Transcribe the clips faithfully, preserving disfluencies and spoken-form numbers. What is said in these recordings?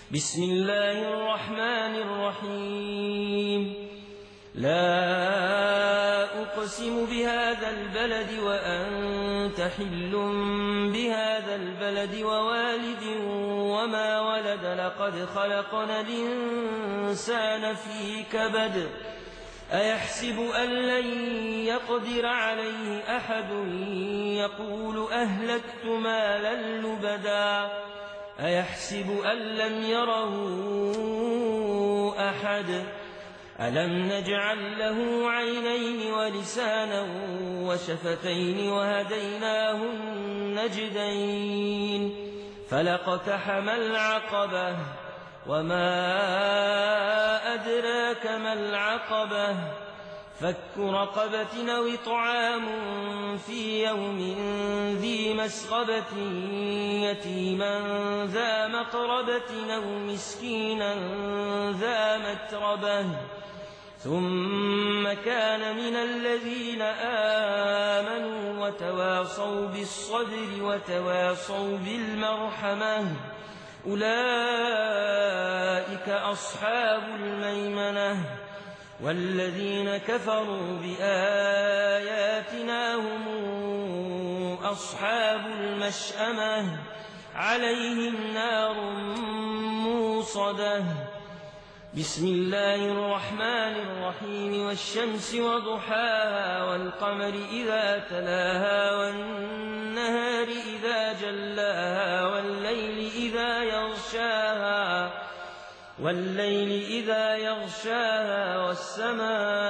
بسم الله الرحمن الرحيم لا أقسم بهذا البلد وأنت حل بهذا البلد ووالد وما ولد لقد خلقنا الإنسان في كبد أيحسب أن لن يقدر عليه أحد يقول أهلكت مالا لبدا أيحسب أن لم يره أحد ألم نجعل له عينين ولسانا وشفتين وهديناه النجدين فلاقتحم العقبة وما أدراك ما العقبة فك رقبة أو إطعام في يوم ذي مسغبة يتيما ذا مقربة أو مسكينا ذا متربة ثم كان من الذين آمنوا وتواصوا بالصبر وتواصوا بالمرحمة أولئك أصحاب الميمنة والذين كفروا بآياتنا هم أصحاب المشأمة عليهم نار موصدة بسم الله الرحمن الرحيم والشمس وضحاها والقمر إذا تلاها والنهار إذا جلاها والليل إذا يغشاها والليل إذا يغشاها والسماء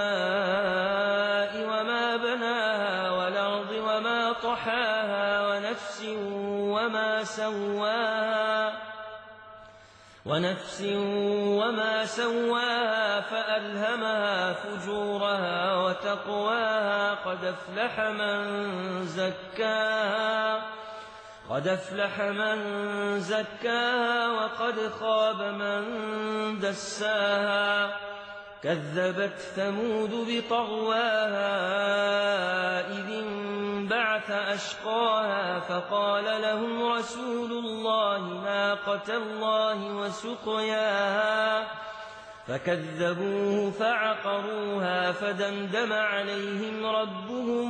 وما بناها والأرض وما طحاها ونفس وما سواها ونفس وما سواها فألهمها فجورها وتقواها قد أفلح من زكاها قد أفلح من زكاها وقد خاب من دساها كذبت ثمود بطغواها إذ انبعث أشقاها فقال لهم رسول الله ناقة الله وسقياها فكذبوه فعقروها فدمدم عليهم ربهم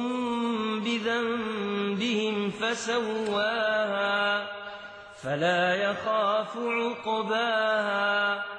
بذنبهم فسواها فلا يخاف عقباها